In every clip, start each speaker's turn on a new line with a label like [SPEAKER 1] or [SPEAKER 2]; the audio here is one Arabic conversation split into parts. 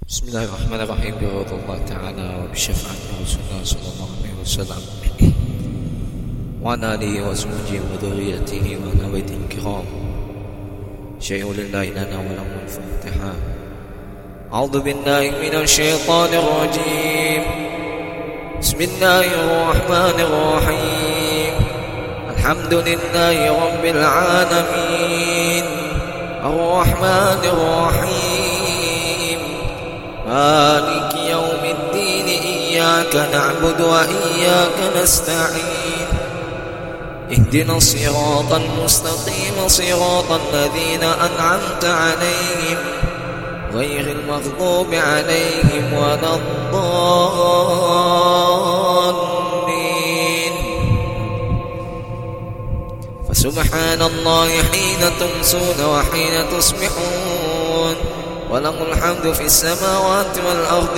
[SPEAKER 1] بسم الله الرحمن الرحيم برضا الله تعالى وبشفاعة رسول الله صلى الله عليه وسلم وعن آله وزوجه وذريته وأهل بيته الكرام. شيء لله لنا وله الفاتحة. أعوذ بالله من الشيطان الرجيم. بسم الله الرحمن الرحيم. الحمد لله رب العالمين الرحمن الرحيم مالك يوم الدين إياك نعبد وإياك نستعين. اهدنا الصراط المستقيم صراط الذين أنعمت عليهم غير المغضوب عليهم ولا الضالين. فسبحان الله حين تمسون وحين تصبحون وله الحمد في السماوات والأرض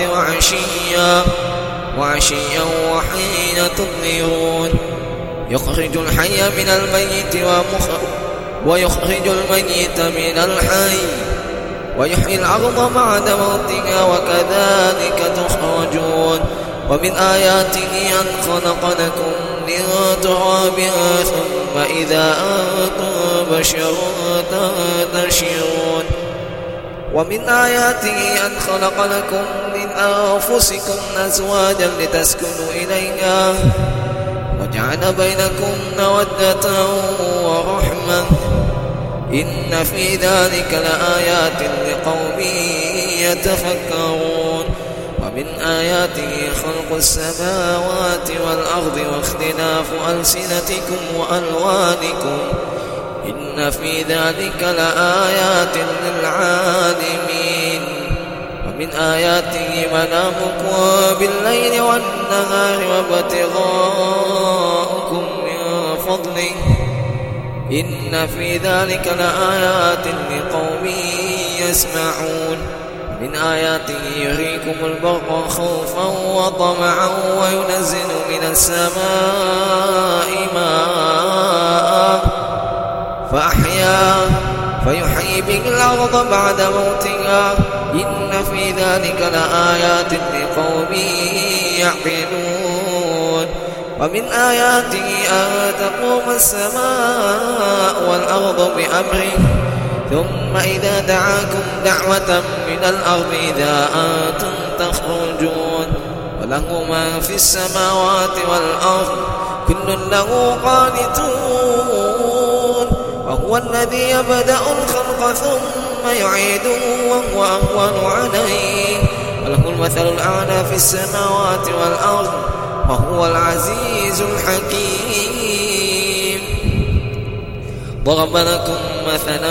[SPEAKER 1] وعشيا وحين تظهرون. يخرج الحي من الميت ويخرج الميت من الحي ويحيي الأرض بعد موتها وكذلك تخرجون. ومن آياته أن خلق لكم من تراب ثم إذا أنتم بشر تنتشرون. ومن آياته أن خلق لكم من أنفسكم أزواجا لتسكنوا إليها وجعل بينكم مودة ورحمة إن في ذلك لآيات لقوم يتفكرون. ومن آياته خلق السماوات والأرض واختلاف ألسنتكم وألوانكم إن في ذلك لآيات للعالمين. ومن آياته منامكم بالليل والنهار وابتغاؤكم من فضله إن في ذلك لآيات لقوم يسمعون. من آياته يريكم البرق خوفا وطمعا وينزل من السماء ماء فيحيي به الأرض بعد موتها إن في ذلك لآيات لقوم يعقلون. ومن آياته أن تقوم السماء والأرض بأمره ثم إذا دعاكم دعوة من الأرض إذا أنتم تخرجون. وله ما في السماوات والأرض كل له قانتون. وهو الذي يبدأ الخلق ثم يعيده وهو أهون عليه وله المثل الأعلى في السماوات والأرض وهو العزيز الحكيم. ضرب لكم مثلا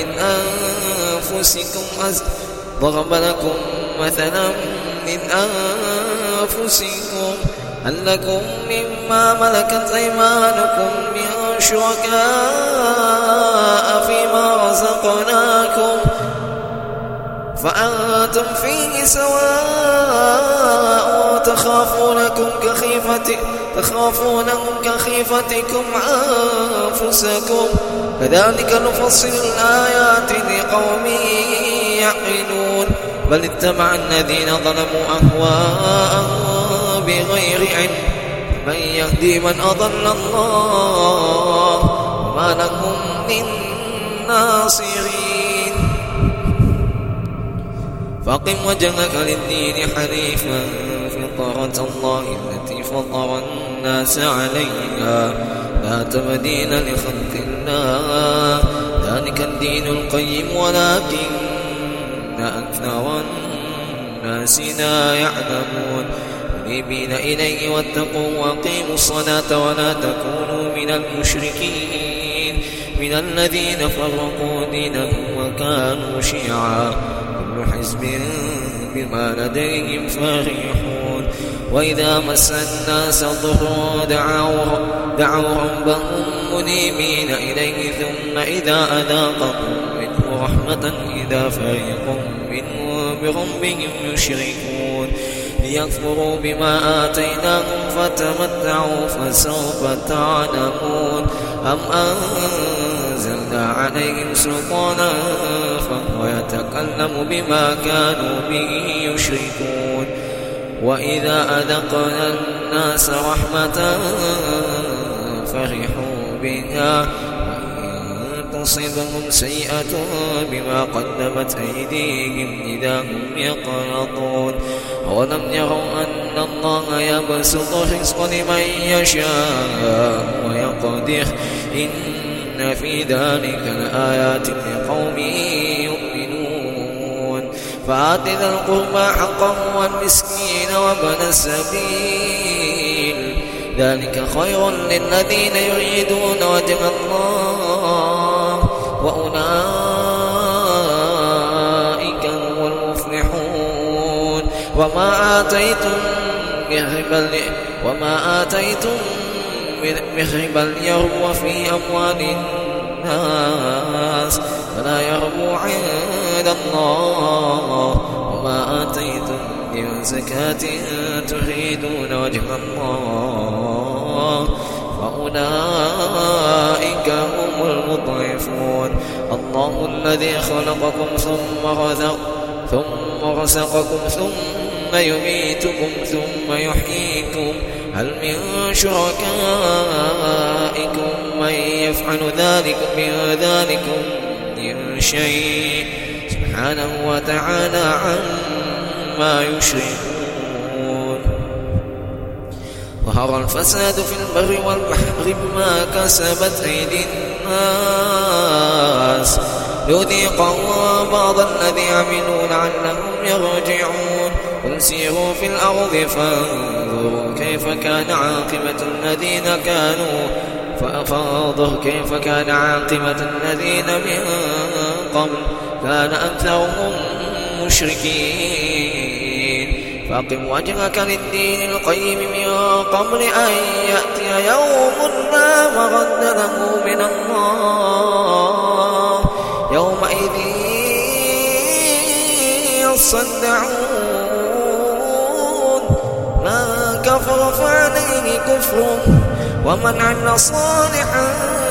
[SPEAKER 1] من أنفسكم هل لكم مما ملكت أيمانكم من شركاء فيما رزقناكم فأنتم فيه سواء تخافونهم كخيفتكم أنفسكم كذلك نفصل الآيات لقوم يعقلون. بل اتبع الذين ظلموا أهواءهم بغير علم من يهدي من أضل الله وما لهم من ناصرين. فاقم وجهك للدين حنيفا فطرة الله التي فطر الناس عليها لا تبديل لخلق الله ذلك الدين القيم ولكن أكثر الناس لا يعلمون. منيبين إليه واتقوا وأقيموا الصلاة ولا تكونوا من المشركين من الذين فرقوا دينهم وكانوا شيعا كل حزب بما لديهم فرحون. وإذا مس الناس ضر دعوا ربهم منيبين إليه ثم إذا أذاقهم منه رحمة إذا فريق منهم بربهم يشركون. ليكفروا بما آتيناهم فتمتعوا فسوف تعلمون. أم أنزلنا عليهم سلطانا فهو يتكلم بما كانوا به يشركون وإذا أذقنا الناس رحمة فرحوا بها وإن تصبهم سيئة بما قدمت أيديهم إذا هم يقنطون أولم يروا أن الله يبسط الرزق لمن يشاء ويقدر إن في ذلك لآيات لقوم يؤمنون فآت ذا القربى حقه والمسكين وابن السبيل ذلك خير للذين يريدون وجه الله وأولئك هم المفلحون وما آتيتم من ربا ليربو في أموال الناس فلا يربو عند الله وما آتيتم من زكاة تريدون وجه الله فأولئك هم المضعفون الله الذي خلقكم ثم رزقكم ثم يميتكم ثم يحييكم هل من شركائكم من يفعل من ذلكم من شيء سبحانه وتعالى عما يشركون ظهر الفساد في البر والبحر بما كسبت أيدي الناس ليذيقهم بعض الذي عملوا لعلهم يرجعون قل سيروا في الأرض فانظروا كيف كان عاقبة الذين من قبل كان أكثرهم مشركين فأقم وجهك للدين القيم من قبل أن يأتي يوم لا مرد له من الله يومئذ يصدعون من كفر فعليه كفره ومن عمل صالحا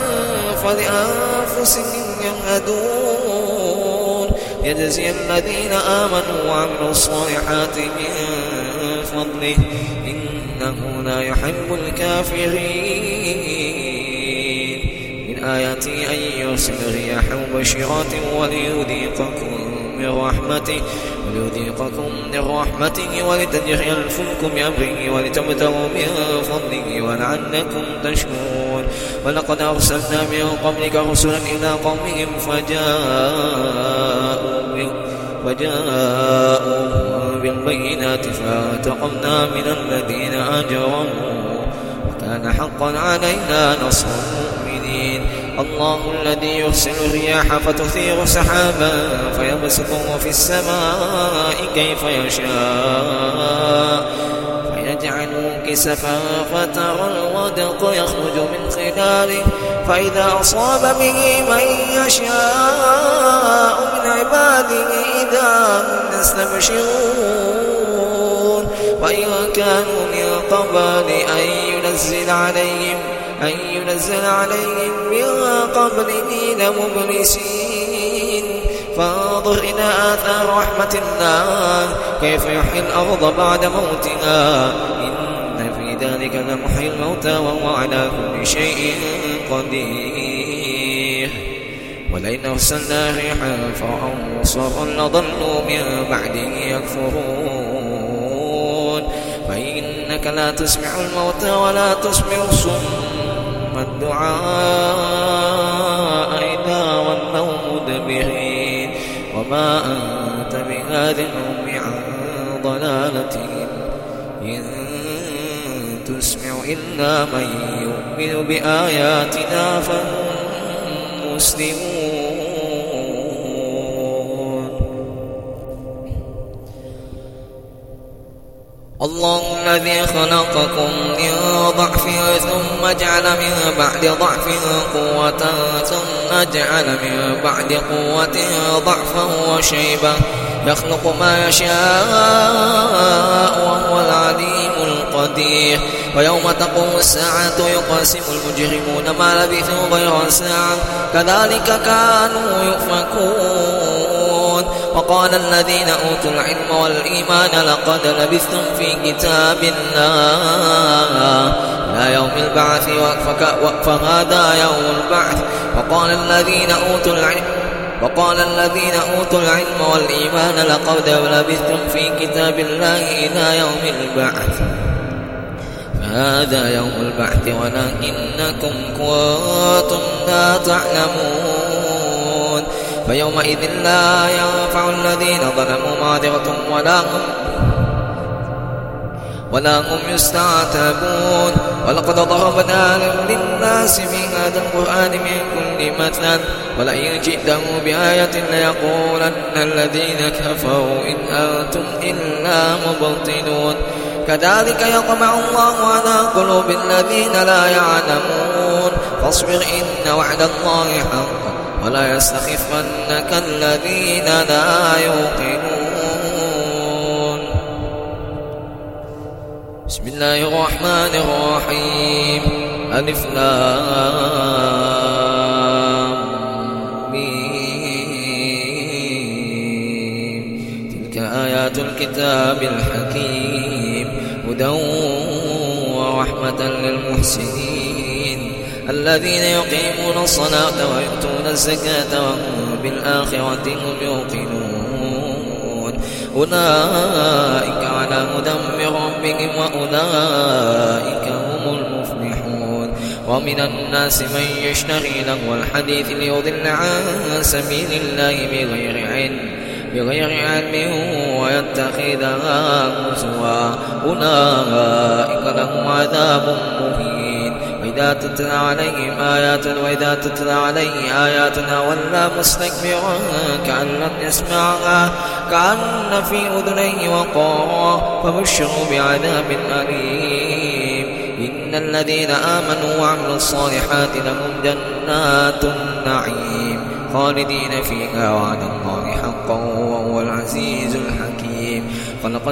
[SPEAKER 1] فلأنفسهم يمهدون يجزي الذين آمنوا وعملوا الصالحات من فضله إنه لا يحب الكافرين من آياته أن يرسل الرياح مبشرات وليذيقكم من رحمته ولتجري الفلك بأمره ولتبتغوا من فضله ولعلكم تشكرون ولقد أرسلنا من قبلك رسلا إلى قومهم فجاءوا بالبينات فانتقمنا من الذين أجرموا وكان حقا علينا نصر المؤمنين الله الذي يرسل الرياح فتثير سحابا فيبسطه في السماء كيف يشاء فيجعله كسفا فترى الودق يخرج من خلاله فإذا أصاب به من يشاء من عباده إذا هم يستبشرون وإن كانوا من قبل أن ينزل عليهم من قبله لمبلسين فانظر إلى آثار رحمة الله كيف يحيي الأرض بعد موتها إن في ذلك لمحيي الموتى وهو على كل شيء قدير ولئن أرسلنا ريحا فرأوا مصفرا لظلوا من بعده يكفرون فإنك لا تسمع الموتى ولا تسمع الصم الدعاء إذا ولوا مدبرين وما أنت بهاد العمي عن ضلالتهم إن تسمع إلا من يؤمن بآياتنا فهم مسلمون الله الذي خلقكم من ضعف ثم جعل من بعد ضعف قوة ثم جعل من بعد قوة ضعفا وشيبا يخلق ما يشاء وهو العليم القدير ويوم تقوم الساعة يقسم المجرمون ما لبثوا غير ساعة كذلك كانوا يؤفكون وقال الذين أوتوا العلم والإيمان لقد لبثتم في كتاب الله إلى يوم البعث فهذا يوم البعث. وقال الذين أوتوا العلم والإيمان لقد لبثتم في كتاب الله إلى يوم البعث فهذا يوم البعث ولكنكم كنتم لا تعلمون. فيومئذ لا ينفع الذين ظلموا معذرتهم ولا هم يستعتبون. ولقد ضربنا للناس في هذا القرآن من كل مثل ولئن جئتهم بآية ليقولن الذين كفروا إن أنتم إلا مبطلون. كذلك يطبع الله على قلوب الذين لا يعلمون. فاصبر إن وعد الله حق ولا يستخفنك الذين لا يوقنون. بسم الله الرحمن الرحيم. ألف لام ميم. تلك آيات الكتاب الحكيم هدى ورحمة للمحسنين الذين يقيمون الصلاة ويؤتون الزكاة وهم بالآخرة هم يوقنون. أولئك على هدى من ربهم وأولئك هم المفلحون. ومن الناس من يشتري لهو الحديث ليضل عن سبيل الله بغير علم ويتخذها هزوا أولئك لهم عذاب مهين. وإذا تتلى عليه آياتنا ولى مستكبرا كأن لم يسمعها كأن في أذنيه وقرا فبشروا بعذاب أليم. إن الذين آمنوا وعملوا الصالحات لهم جنات النعيم خالدين فيها وعد الله حقا وهو العزيز الحكيم. خلق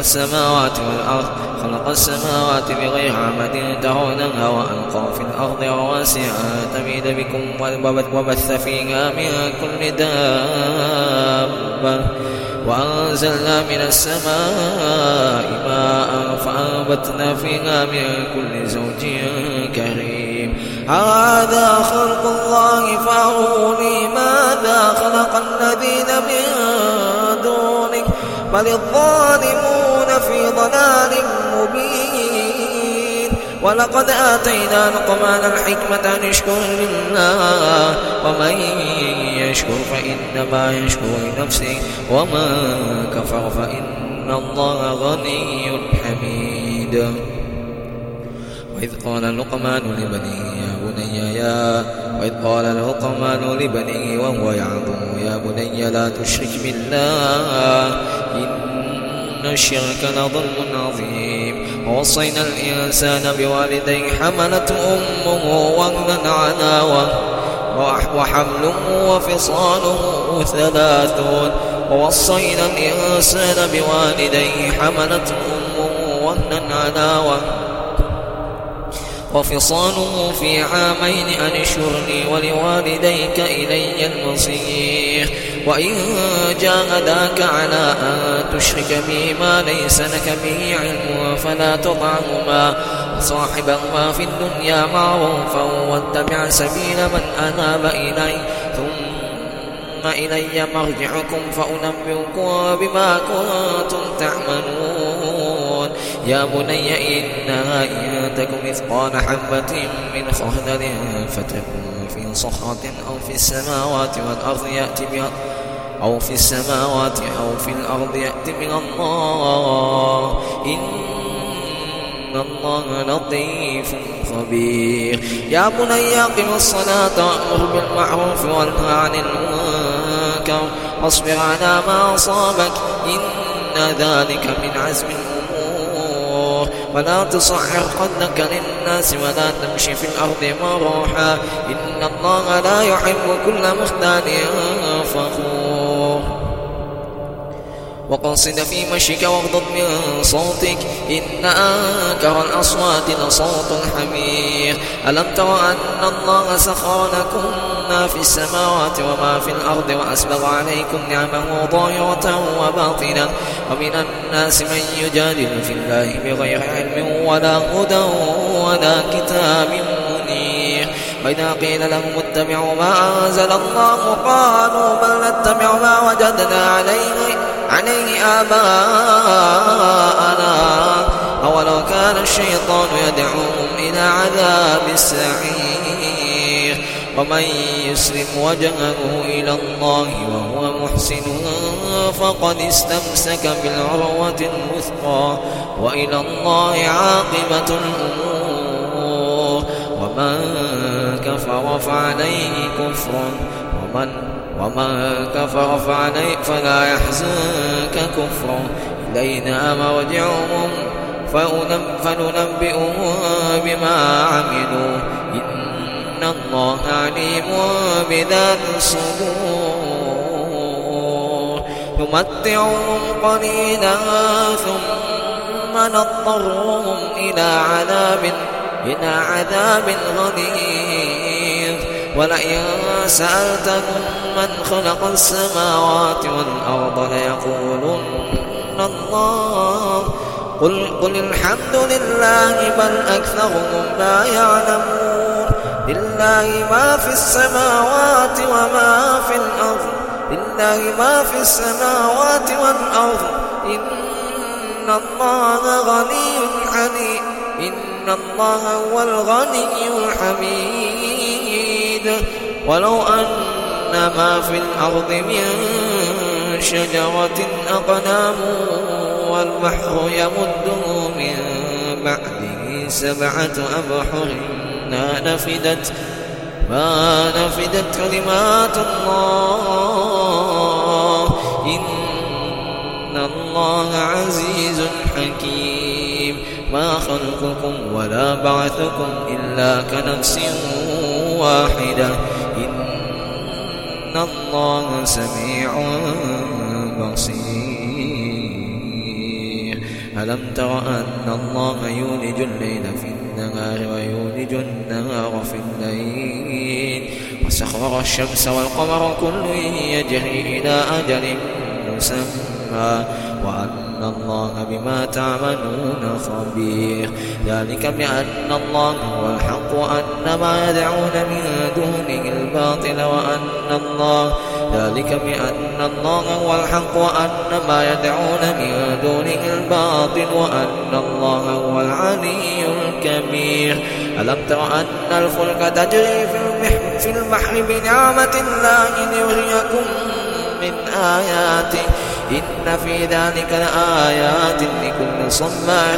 [SPEAKER 1] السماوات بغير عمد ترونها وألقى في الأرض رواسي أن تميد بكم وبث فيها من كل دابة وأنزلنا من السماء ماء فأنبتنا فيها من كل زوج كريم. هذا خلق الله فأروني ماذا خلق الذين من دونه بل الظالمون في ضلال مبين. ولقد آتينا لقمان الحكمة أن اشكر لله ومن يشكر فإنما يشكر لنفسه ومن كفر فإن الله غني حميد. وإذ قال لقمان لبنيه وهو يعظه يا بني لا تشرك بالله إن الشرك لظلم عظيم. ووصينا الإنسان بوالديه حملته أمه وهنا على وحمله وفصاله 30. ووصينا الإنسان بوالديه حملته أمه وهنا على وفصاله في عامين أن اشكر لي ولوالديك إلي المصير. وإن جاهداك على أن تشرك بي ما ليس لك به علم فلا تطعهما وصاحبهما في الدنيا معروفا واتبع سبيل من أناب إلي ثم إلي مرجعكم فأنبئكم بما كنتم تعملون. يا بني إنها إن تك مثقال حبة من خردل فتكون في صخرة أو في السماوات والأرض يأتي بها أو في السماوات أو في الأرض يأتي بها الله إن الله لطيف خبير. يا بني أقم الصلاة وأمر بالمعروف وانهى عن المنكر واصبر على ما أصابك إن ذلك من عزم الأمور. ولا تصعر خدك للناس ولا تمشي في الأرض مرحا إن الله لا يحب كل مختال فخور. وقصد في مشيك واغضض من صوتك إن أنكر الأصوات لصوت الحمير. ألم تر أن الله سخر لكم ما في السماوات وما في الأرض وأسبغ عليكم نعمه ظاهرة وباطنة ومن الناس من يجادل في الله بغير علم ولا هدى ولا كتاب منير وإذا قيل لهم اتبعوا ما أنزل الله قالوا بل نتبع ما وجدنا عليه آباءنا أولو كان الشيطان يدعوهم إلى عذاب السعير ومن يسلم وجهه إلى الله وهو محسن فقد استمسك بالعروة الوثقى وإلى الله عاقبة الأمور ومن كفر فعليه كفره ومن كفر فلا يحزنك كفره إلينا مرجعهم فننبئهم بما عملوا إن الله عليم بذات الصدور نمتعهم قليلا ثم نضطرهم إلى عذاب غليظ ولئن سألتهم من خلق السماوات والأرض ليقولن الله قل الحمد لله بل أكثرهم لا يعلمون لله ما في السماوات وما في الأرض إن الله غني حميد إن الله هو الغني الحميد ولو أن ما في الأرض من شجرة أقلام والبحر يمده من بعده 7 أبحر ما نفدت كلمات الله إن الله عزيز حكيم ما خلقكم ولا بعثكم إلا كنفس واحدة إن الله سميع بصير ألم تر أن الله يولج الليل في النهار ويولج النهار في الليل وسخر الشمس والقمر كل يجري إلى أجل مسمى وأن الله بما تعملون خبير ذلك بأن الله هو الحق وأن ما يدعون من دونه الباطل وأن الله هو العلي الكبير ألم تر أن الفلك تجري في البحر بنعمة الله ليريكم من آياته إن في ذلك لآيات لكل صبار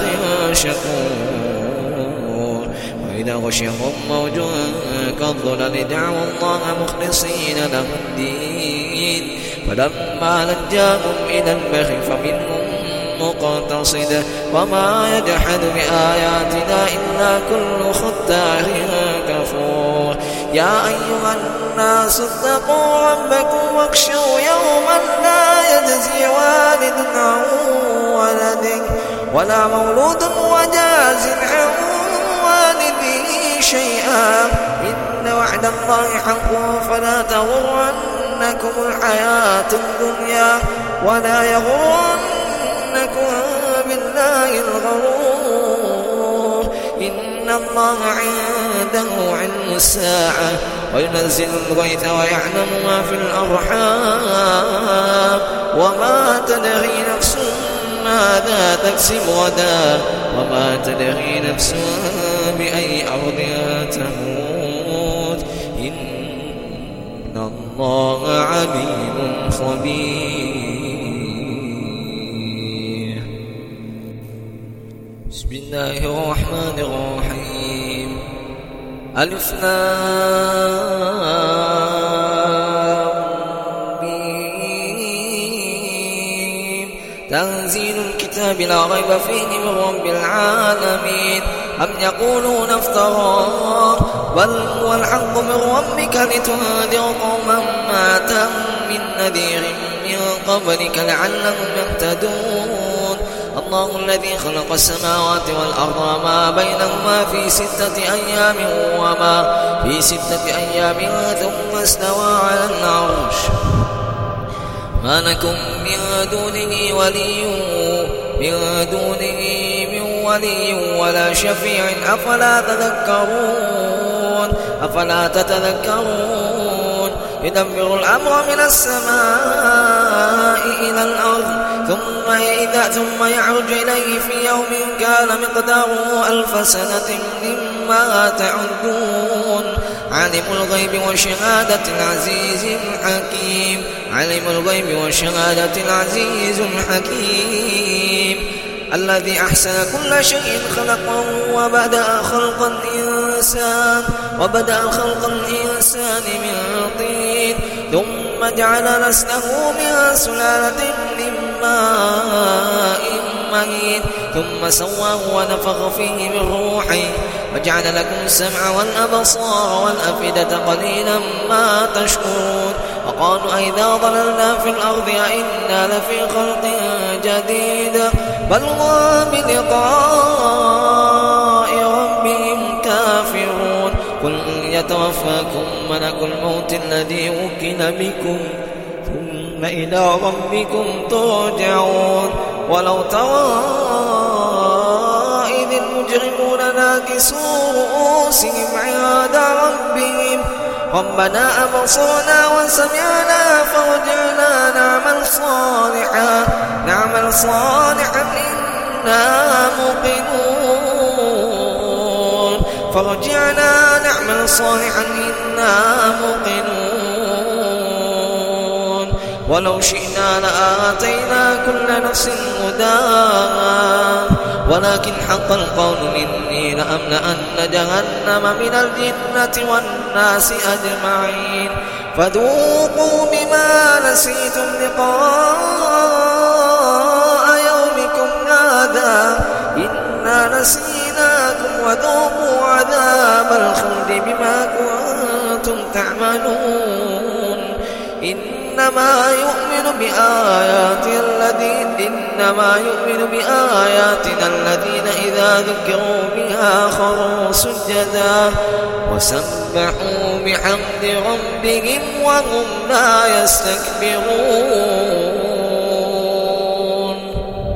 [SPEAKER 1] شكور وإذا غشيهم موج كالظلل دعوا الله مخلصين له الدين فلما نجاهم إلى البر فمنهم مقتصد وما يجحد بآياتنا إلا كل ختار كفور يا أيها الناس اتقوا ربكم واخشوا يوما لا يجزي والد عن ولده ولا مولود وجاز عن والده شيئا إن وعد الله حق فلا تغرنكم الحياة الدنيا ولا يغرنكم بالله الغرور إن الله عنده علم الساعة وينزل الغيث ويعلم ما في الأرحام وما تدري نفس ماذا تكسب غدا وما تدري نفس بأي أرض تموت إن الله عليم خبير بسم الله الرحمن الرحيم ألف لام ميم تنزيل الكتاب لا ريب فيه من رب العالمين أم يقولون افتراه بل هو الحق من ربك لتنذر قوما ما أتاهم من نذير من قبلك لعلهم يهتدون الله الذي خلق السماوات والأرض وما بينهما في 6 أيام ثم استوى على العرش ما لكم من دونه ولي ولا شفيع أفلا تتذكرون يدبر الأمر من السماء إلى الأرض ثم يعرج إليه في يوم كان مقداره 1000 سنة مما تعدون عالم الغيب والشهادة العزيز الحكيم الذي أحسن كل شيء خلقه وبدأ خلق الإنسان من طين ثم جعل نسله من سلالة من ماء مهين ثم سواه ونفخ فيه من روحه وجعل لكم السمع والأبصار والأفئدة قليلا ما تشكرون وقالوا أئذا ضللنا في الأرض أئنا لفي خلق جديد بل هم بلقاء ربهم كافرون قل يتوفاكم ملك الموت الذي وكل بكم ثم إلى ربكم ترجعون ولو ترى إذ المجرمون ناكسوا رؤوسهم عند ربهم ربنا أبصرنا وسمعنا فارجعنا نعمل صالحا إنا موقنون ولو شئنا لآتينا كل نفس هداها ولكن حق القول مني لأملأن جهنم من الجنة والناس أجمعين فذوقوا بما نسيتم لقاء يومكم هذا إنا نسيناكم وذوقوا عذاب الخلد بما كنتم تعملون إنما يؤمن بآياتنا الذين إذا ذكروا بها خروا سجدا وسبحوا بحمد ربهم وهم لا يستكبرون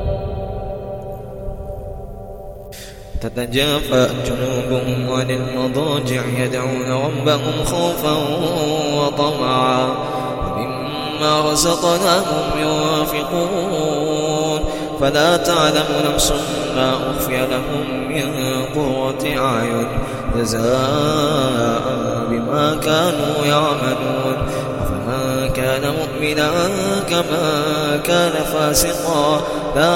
[SPEAKER 1] تتجافى جنوبهم عن المضاجع يدعون ربهم خوفا وطمعا ومما رزقناهم ينفقون فلا تعلم نفس ما أخفي لهم من قرة أعين جزاء بما كانوا يعملون أفمن كان مؤمنا كما كان فاسقا لا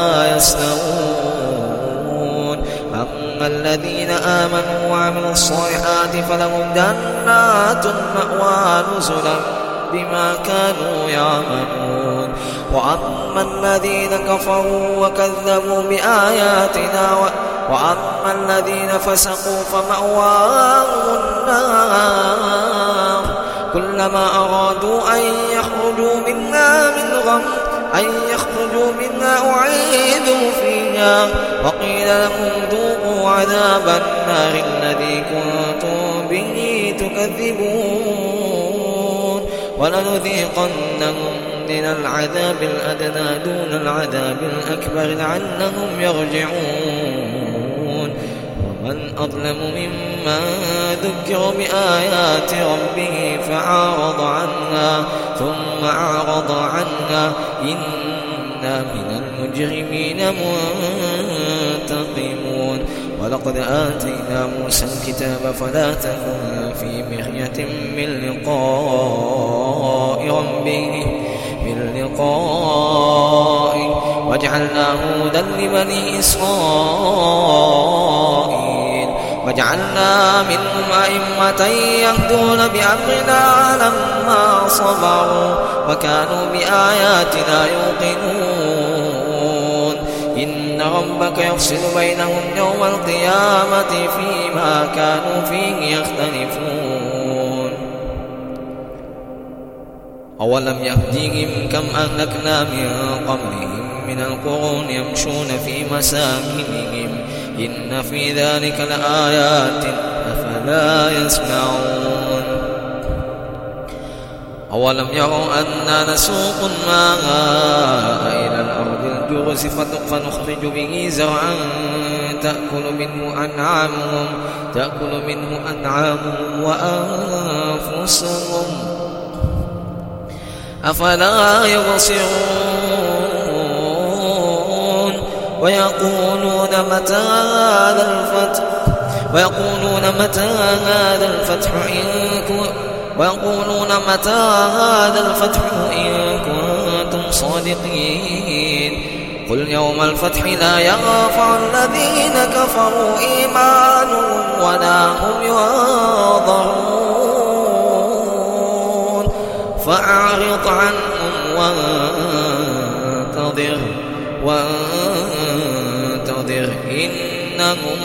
[SPEAKER 1] يستوون أما الذين آمنوا وعملوا الصالحات فلهم جنات المأوى نزلا بما كانوا يعملون وأما الذين كفروا وكذبوا بآياتنا وأما الذين فسقوا فمأواهم النار كلما أرادوا أن يخرجوا منها أعيدوا فيها وقيل لهم ذوقوا عذاب النار الذي كنتم به تكذبون ولنذيقنهم من العذاب الأدنى دون العذاب الأكبر لعلهم يرجعون ومن أظلم ممن ذكر بآيات ربه فأعرض عنها إنا من المجرمين منتقمون ولقد آتينا موسى الكتاب فلا تكن في مرية من لقاء ربه وجعلناه هدى لبني إسرائيل وجعلنا منهم أئمة يهدون بأمرنا لما صبروا وكانوا بآياتنا يوقنون إن ربك يفصل بينهم يوم القيامة فيما كانوا فيه يختلفون أولم يهديهم كم أهلكنا من قبلهم من القرون يمشون في مساكنهم إن في ذلك لآيات أفلا يسمعون أولم يروا أنا نسوق الماء إلى الأرض الجرز فنخرج به زرعا تأكل منه أنعامهم وأنفسهم أفلا يبصرون ويقولون متى هذا الفتح إن كنتم صادقين قل يوم الفتح لا ينفع الذين كفروا إيمانهم ولا هم ينظرون فأعرض عنهم وانتظر إنهم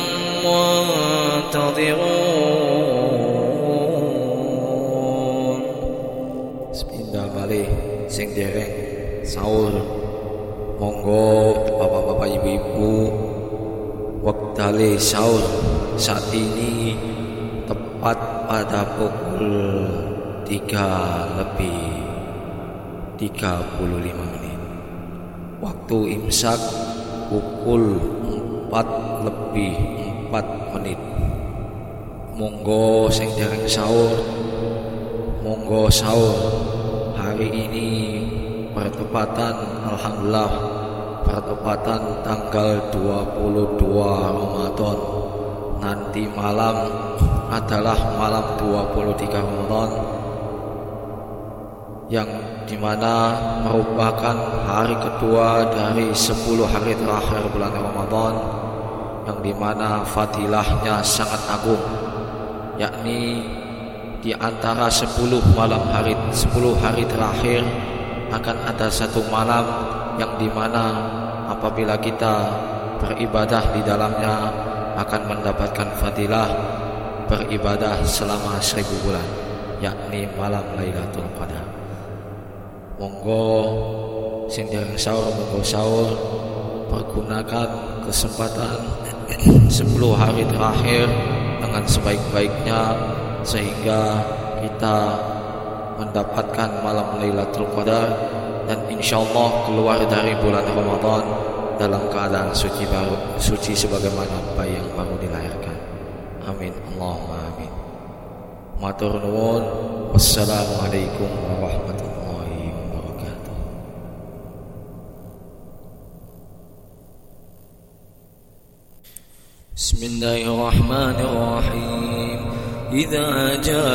[SPEAKER 1] منتظرون. Sepindah malih sing dereng sahur, monggo bapak-bapak ibu-ibu waktale sahur saat ini tepat pada pukul 3:35. Waktu imsak pukul 4:04. Monggo sing dereng sahur, monggo sahur. Hari ini alhamdulillah bertepatan tanggal 22 Ramadan. Nanti malam adalah malam 23 Ramadan, yang dimana merupakan hari kedua dari 10 hari terakhir bulan Ramadan, yang dimana fadilahnya sangat agung, yakni di antara 10 hari terakhir akan ada satu malam yang dimana apabila kita beribadah di dalamnya akan mendapatkan fadilah beribadah selama 1000 bulan, yakni malam Lailatul Qadar. Monggo sing dereng sahur, monggo sahur, pergunakan kesempatan 10 hari terakhir dengan sebaik-baiknya sehingga kita mendapatkan malam Lailatul Qadar dan insyaallah keluar dari bulan Ramadan dalam keadaan suci sebagaimana bayi yang baru dilahirkan. Amin, Allahumma amin. Matur nuwun. Wassalamualaikum warahmatullahi wabarakatuh. Bismillahirrahmanirrahim. إذا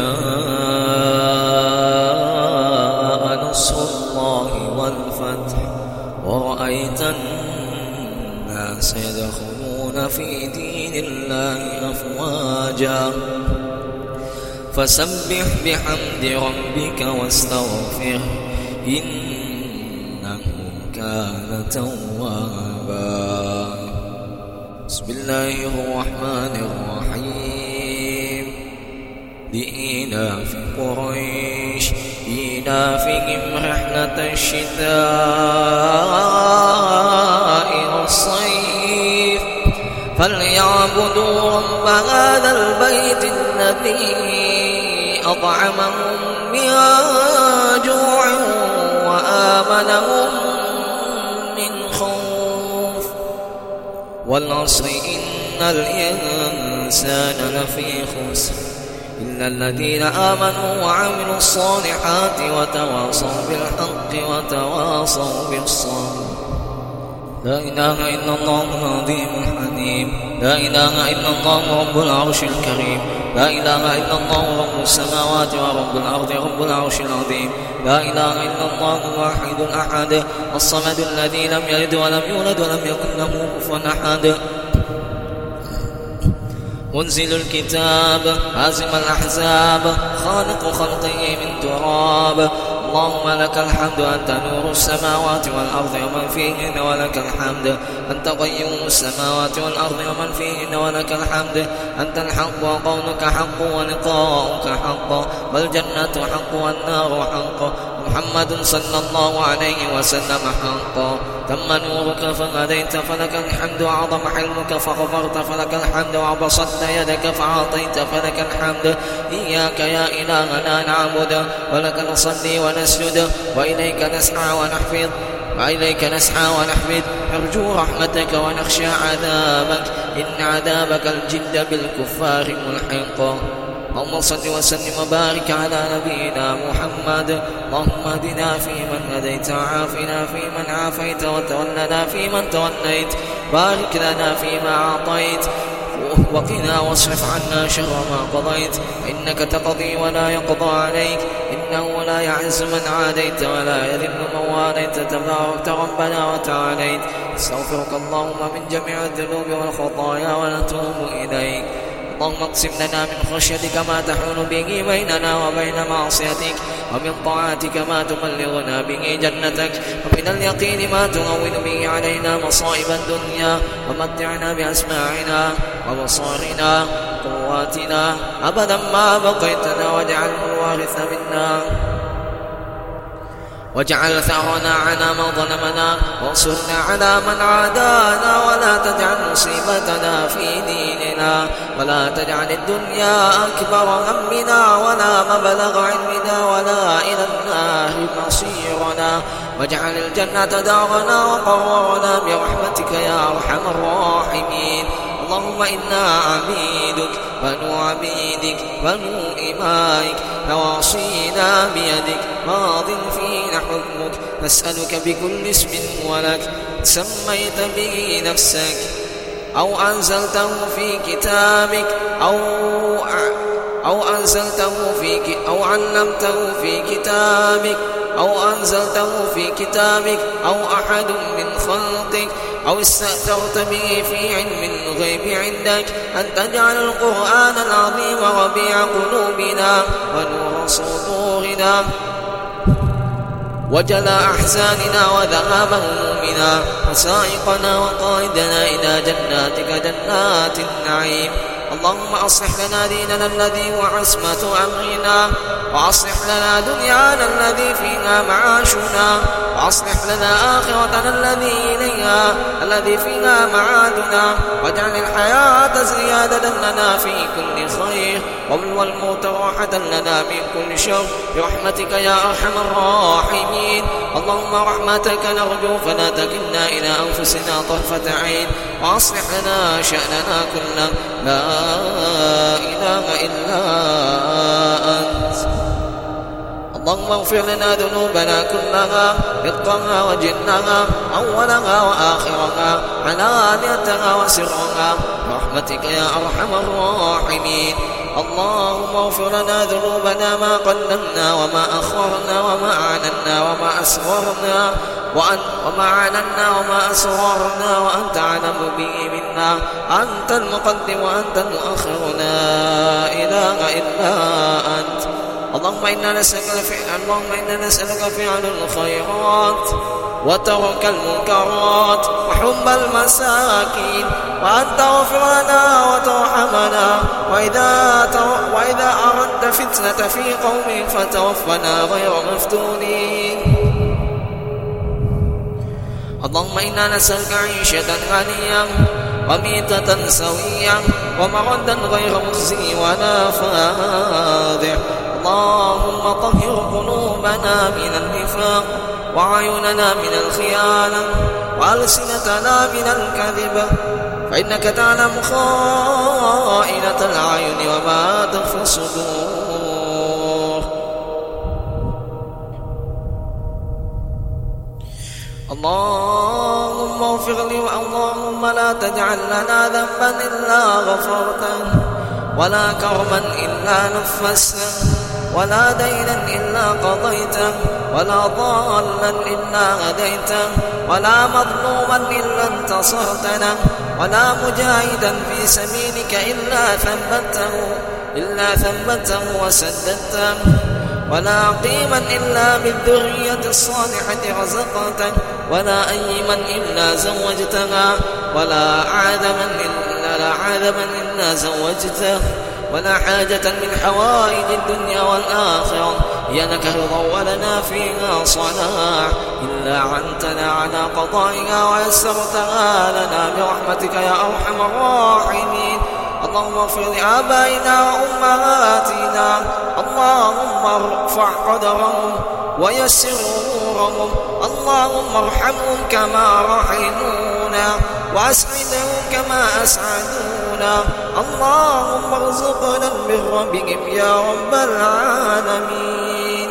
[SPEAKER 1] جاء نصر الله والفتح ورأيت الناس يدخلون في دين الله أفواجا فسبح بحمد ربك واستغفره إنه كان توابا. بسم الله الرحمن الرحيم. لإيلاف قريش إيلافهم رحلة الشتاء والصيف فليعبدوا رب هذا البيت الذي أطعمهم من جوع وآمنهم من خوف والعصر إن الإنسان لفي خسر إلا الذين آمنوا وعملوا الصالحات وتواصوا بالحق وتواصوا بالصبر. لا إله إلا الله العظيم الحليم. لا إله إلا الله رب العرش الكريم. لا إله إلا الله رب السماوات ورب الأرض رب العرش العظيم. لا إله إلا الله الواحد الأحد الصمد الذي لم يلد ولم يولد ولم يكن له كفوا أحد. منزل الكتاب هازم الأحزاب خالق خلقه من تراب. اللهم لك الحمد أنت نور السماوات والأرض ومن فيهن ولك الحمد أنت قيوم السماوات والأرض ومن فيهن ولك الحمد أنت الحق وقولك حق ولقاؤك حق والجنة حق والنار حق محمد صلى الله عليه وسلم حق تم نورك فهديت فلك الحمد، وعظم حلمك فغفرت فلك الحمد، وبسطت يدك فأعطيت فلك الحمد. إياك يا إلهنا نعبد، ولك نصلي ونسجد، وإليك نسعى ونحمد، نرجو رحمتك ونخشى عذابك، إن عذابك الجد بالكفار ملحق. اللهم صل وسلم وبارك على نبينا محمد. اللهم اهدنا فيمن هديت، وعافنا فيمن عافيت، وتولنا فيمن توليت، بارك لنا فيما أعطيت، وقنا واصرف عنا شر ما قضيت، إنك تقضي ولا يقضى عليك، إنه لا يعز من عاديت ولا يذل من واليت، تباركت ربنا وتعاليت. استغفرك اللهم من جميع الذنوب والخطايا ونتوب إليك. اللهم اقسم لنا من خشيتك ما تحول به بيننا وبين معصيتك، ومن طاعتك ما تبلغنا به جنتك، ومن اليقين ما تهون به علينا مصائب الدنيا، ومتعنا بأسماعنا وبصارنا وقواتنا أبدا ما بقيتنا، واجعله الوارث منا، واجعل ثأرنا على من ظلمنا، وانصرنا على من عادانا، ولا تجعل مصيبتنا في ديننا، ولا تجعل الدنيا أكبر همنا، ولا مبلغ علمنا، ولا إلى النار مصيرنا، واجعل الجنة دارنا وقرارنا برحمتك يا أرحم الراحمين. اللهم إنا عبيدك بنو عبيدك بنو إمائك، نواصينا بيدك، ماض فينا حكمك، نسألك بكل اسم هو لك سميت به نفسك، أو أنزلته في كتابك، أو علمته في كتابك، أو أنزلته في كتابك، أو أحد من خلقك، أو استأثرت به في علم الغيب عندك، أن تجعل القرآن العظيم ربيع قلوبنا ونور صدورنا، وجلاء أحزاننا وذهاب همومنا، وسائقنا وقائدنا إلى جناتك جنات النعيم. اللهم أصلح لنا ديننا الذي هو عصمة أمرنا، وأصلح لنا دنيانا الذي فيها معاشنا، وأصلح لنا آخرتنا الذي فيها معادنا، واجعل الحياة زيادة لنا في كل خير، والموت راحة لنا من كل شر، برحمتك يا أرحم الراحمين. اللهم رحمتك نرجو فلا تكلنا إلى أنفسنا طرفة عين، وأصلح لنا شأننا كله، لا إله إلا أنت. اللهم اغفر لنا ذنوبنا كلها، دقها وجنها، أولها وآخرها، علانيتها وسرها، برحمتك يا أرحم الراحمين. اللهم اغفر لنا ذنوبنا ما قدمنا وما أخرنا وما أعلنا وما أسررنا وما أسررنا، وأنت أعلم به منا، أنت المقدم وأنت المؤخر، لا إله إلا أنت. اللهم إنا نسألك فعل الخيرات، وترك المنكرات، وحب المساكين، وأن تغفر لنا وترحمنا، وإذا أردت فتنة في قوم فتوفنا غير مفتونين. اللهم إنا نسألك عيشة غنية، وميتة سوية، ومردا غير مخزي ولا فاضح. اللهم طهر قلوبنا من النفاق، وعيوننا من الخيانة، وألسنتنا من الكذب، فإنك تعلم خائنة الأعين وما تخفي الصدور. اللهم اغفر لي، اللهم لا تجعل لنا ذنبا إلا غفرته، ولا كربا إلا نفسته، ولا دينا إلا قضيته، ولا ضالا إلا هديته، ولا مظلوما إلا انتصرتنا، ولا مجاهدا في سبيلك إلا ثبته وسددته، ولا عقيما إلا بالذرية الصالحة رزقته، ولا أيما إلا زوجتها، ولا عادما إلا زوجته، ولا حاجة من حوائج الدنيا والآخرة هي لك رضا ولنا فيها صلاح إلا عنتنا على قضائها ويسرتها لنا برحمتك يا أرحم الراحمين. اللهم اغفر لآبائنا وأمهاتنا، اللهم ارفع قدرهم ويسر أمورهم، اللهم ارحمهم كما رحمونا وأسعدهم كما أسعدونا، اللهم ارزقنا البر بهم يا رب العالمين.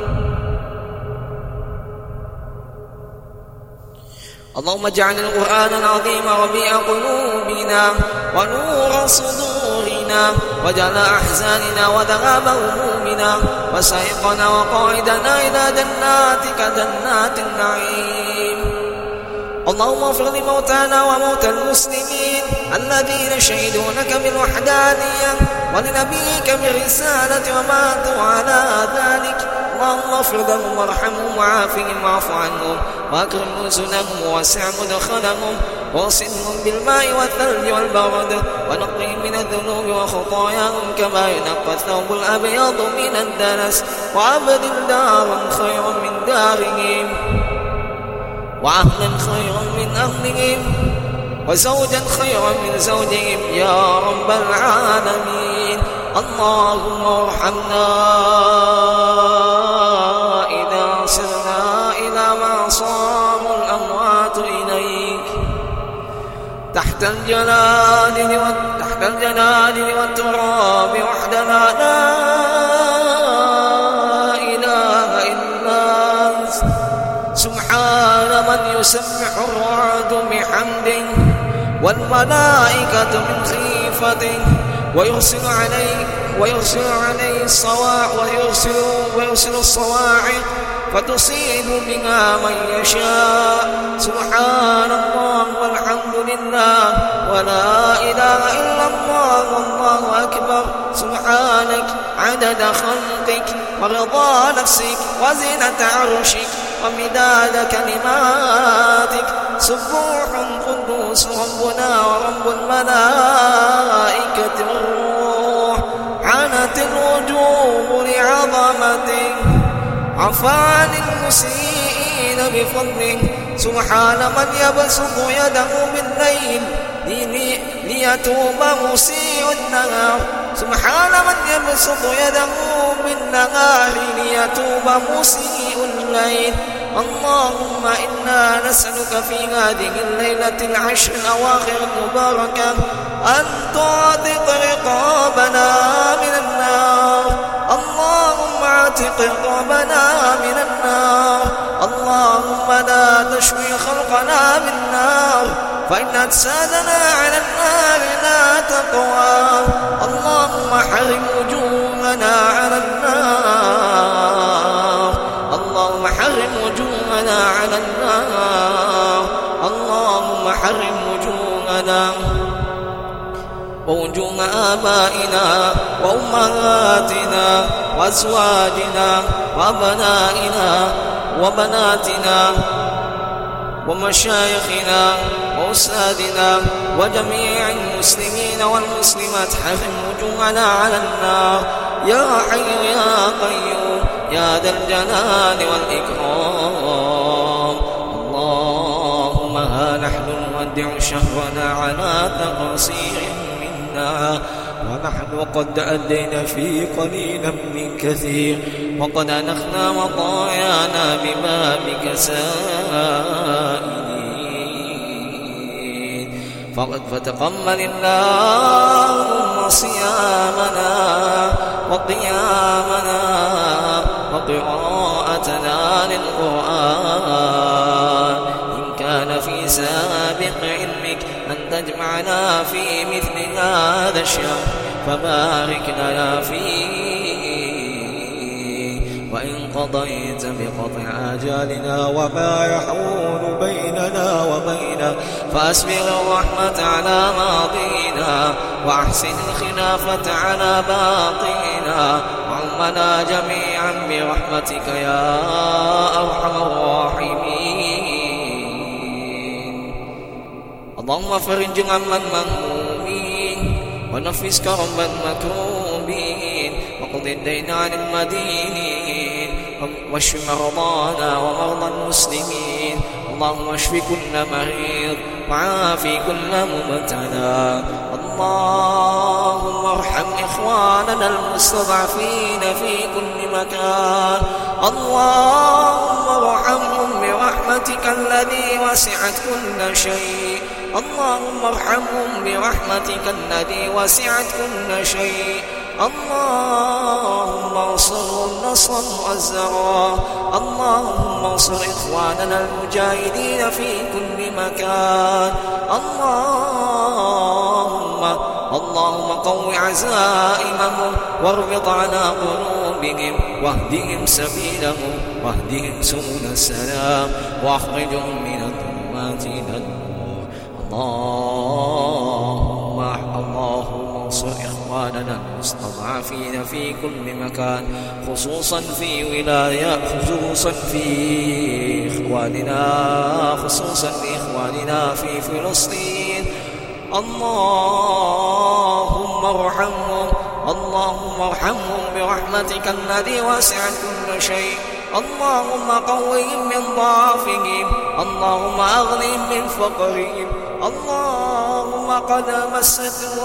[SPEAKER 1] اللهم اجعل القرآن العظيم ربيع قلوبنا ونور صدورنا وجلاء أحزاننا وذهاب همومنا وسائقنا وقائدنا إلى جناتك جنات النعيم. اللهم اغفر لموتانا وموتى المسلمين الذين شهدوا لك بالوحدانية ولنبيك بالرسالة وماتوا على ذلك، اللهم اغفر لهم وارحمهم وعافهم واعف عنهم واكرم نزلهم ووسع مدخلهم واغسلهم بالماء والثلج والبرد ونقهم من الذنوب وخطاياهم كما ينقى الثوب الأبيض من الدنس، وأبدل دارا خيرا من دارهم وأهلا خيرا من أهلهم وزوجا خيرا من زوجهم يا رب العالمين. اللهم ارحمنا إذا سرنا إلى ما صار الأموات إليك تحت الجلال والتراب وحدنا لا إله إلا أنت. سبحان من يسبح الرعد بحمده والملائكة من خيفته ويرسل عليه الصواعق فتصيب بها من يشاء. سبحان الله والحمد لله ولا إله إلا الله والله أكبر. سبحانك عدد خلقك ورضا نفسك وزنة عرشك ومداد كلماتك. سبوح قدوس ربنا ورب الملائكة والروح، عنت الوجوه لعظمته، عفا عن المسيئين بفضله. سبحان من يبسط يده بالليل ليتوب مسيء النهار. سبحان من يبسط يده بالنهار ليتوب مسيء الليل. اللهم إنا نسألك في هذه الليلة العشر الأواخر المباركة أن تعتق رقابنا من النار. اللهم اعتق رقابنا من النار. اللهم لا تشوي خلقنا بالنار فإن أجسادنا على النار لا تقوى. اللهم حرم وجوهنا على النار. اللهم حرم وجوهنا على النار. اللهم حرم وجوهنا ووجوه آبائنا وأمهاتنا وأزواجنا وأبنائنا وبناتنا ومشايخنا وأستاذنا وجميع المسلمين والمسلمات. حرم وجوهنا على النار يا حي يا قيوم يا ذا الجلال والإكرام. اللهم ها نحن نودع شهرنا على تقصير منا ونحن قد أدينا فيه قليلا من كثير وقد أنخنا مطايانا ببابك سائلين. فتقبل اللهم صيامنا وقيامنا وقراءتنا للقرآن. إن كان في سابق علمك أن تجمعنا في مثل هذا الشهر فبارك لنا فيه، وإن قضيت بقطع آجالنا وما يحول بيننا وبينه فأسبغ الرحمة على ماضينا وأحسن الخلافة على باقينا وعمنا جميعا برحمتك يا أرحم الراحمين. اللهم فرج هم المهمومين ونفس كرب المكروبين وقض الدين عن المدينين واشف مرضانا ومرضى المسلمين اللهم اشف كل مريض وعافي كل مبتلى اللهم ارحم إخواننا المستضعفين في كل مكان اللهم ارحمهم برحمتك الذي وسعت كل شيء اللهم ارحمهم برحمتك الذي وسعت كل شيء اللهم انصرهم نصرا مؤزرا اللهم انصر إخواننا المجاهدين في كل مكان اللهم قو عزائمهم واربط على قلوبهم واهدهم سبيلهم واهدهم سبل السلام واخرجهم من الظلمات إلى النور اللهم انصر إخواننا المستضعفين في كل مكان خصوصا في إخواننا في فلسطين اللهم ارحمهم برحمتك الذي وسعت كل شيء اللهم قوهم من ضعفهم اللهم أغنهم من فقرهم اللهم قد مستهم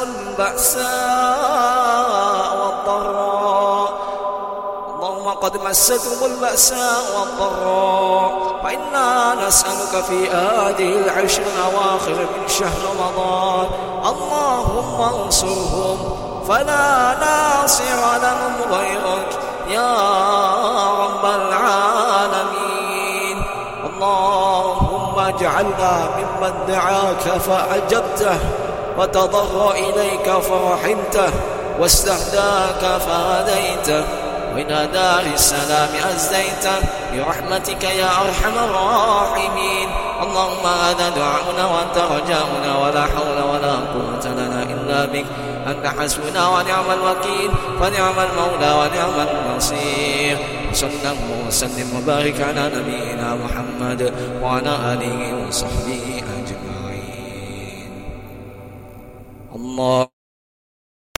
[SPEAKER 1] البأساء والضراء فإنا نسألك في هذه العشر الأواخر من شهر رمضان اللهم انصرهم فلا ناصر لهم غيرك يا رب العالمين اللهم اجعلنا ممن دعاك فأجبته وتضرع إليك فرحمته واستهداك فهديته وإلى دار السلام أزديته برحمتك يا أرحم الراحمين اللهم هذا دعاؤنا وأنت رجاؤنا ولا حول ولا قوة لنا إلا بك أنت حسبنا ونعم الوكيل ونعم المولى ونعم النصير صلى الله وسلم وبارك على نبينا محمد وعلى آله وصحبه أجمعين الله